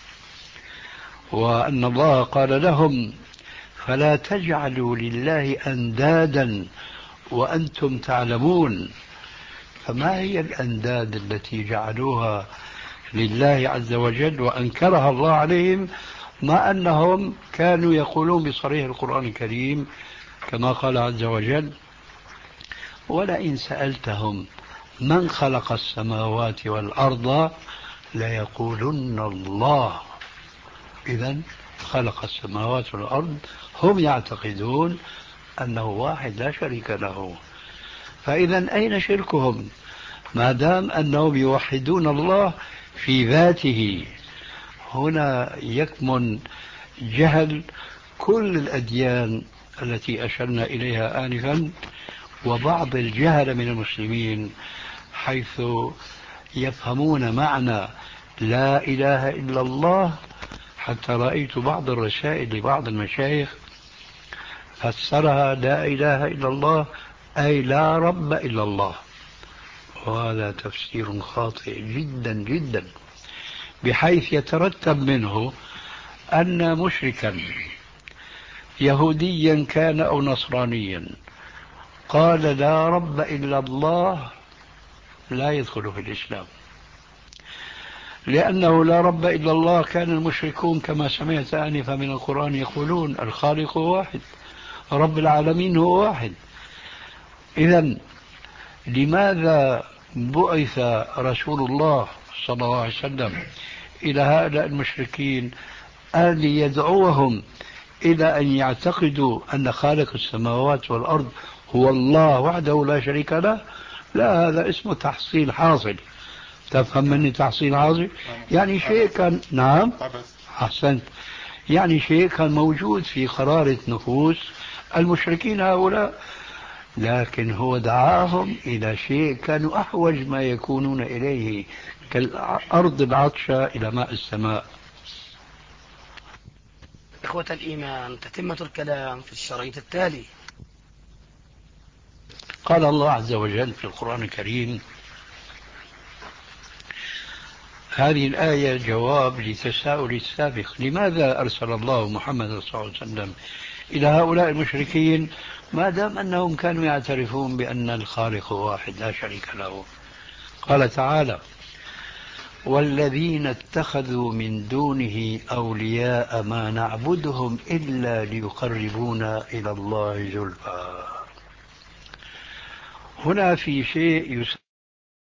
D: وأن الله قال لهم فلا تجعلوا لله أندادا وأنتم تعلمون. فما هي الأنداد التي جعلوها لله عز وجل وأنكرها الله عليهم، مع أنهم كانوا يقولون بصريح القرآن الكريم كما قال عز وجل ولئن سألتهم من خلق السماوات والأرض ليقولن الله. إذن خلق السماوات والأرض، هم يعتقدون أنه واحد لا شريك له. فإذا أين شركهم ما دام أنهم يوحدون الله في ذاته؟ هنا يكمن جهل كل الأديان التي أشرنا إليها آنفا وبعض الجهل من المسلمين، حيث يفهمون معنى لا إله إلا الله. حتى رأيت بعض الرسائل لبعض المشايخ فسرها لا إله إلا الله أي لا رب إلا الله، وهذا تفسير خاطئ جدا جدا، بحيث يترتب منه أن مشركا يهوديا كان أو نصرانيا قال لا رب إلا الله لا يدخل في الإسلام، لأنه لا رب إلا الله كان المشركون كما سمعت آنفا من القرآن يقولون الخالق هو واحد، رب العالمين هو واحد. إذن لماذا بعث رسول الله صلى الله عليه وسلم إلى هؤلاء المشركين أن يدعوهم إلى أن يعتقدوا أن خالق السماوات والأرض هو الله وحده لا شريك له؟ لا، هذا اسمه تحصيل حاصل. تفهم مني تحصيل حاصل؟ يعني شيء كان، نعم أحسنت، يعني شيء كان موجود في قرارة نفوس المشركين هؤلاء، لكن هو دعاهم إلى شيء كانوا أحوج ما يكونون إليه كالأرض العطشة إلى ماء السماء.
B: إخوة الإيمان، تتمة الكلام في الشريط التالي.
D: قال الله عز وجل في القرآن الكريم، هذه الآية جواب لتساؤل السابق، لماذا أرسل الله محمد صلى الله عليه وسلم إلى هؤلاء المشركين ما دام أنهم كانوا يعترفون بأن الخالق واحد لا شريك له؟ قال تعالى والذين اتخذوا من دونه أولياء ما نعبدهم إلا ليقربونا إلى الله زلفى. هنا في شيء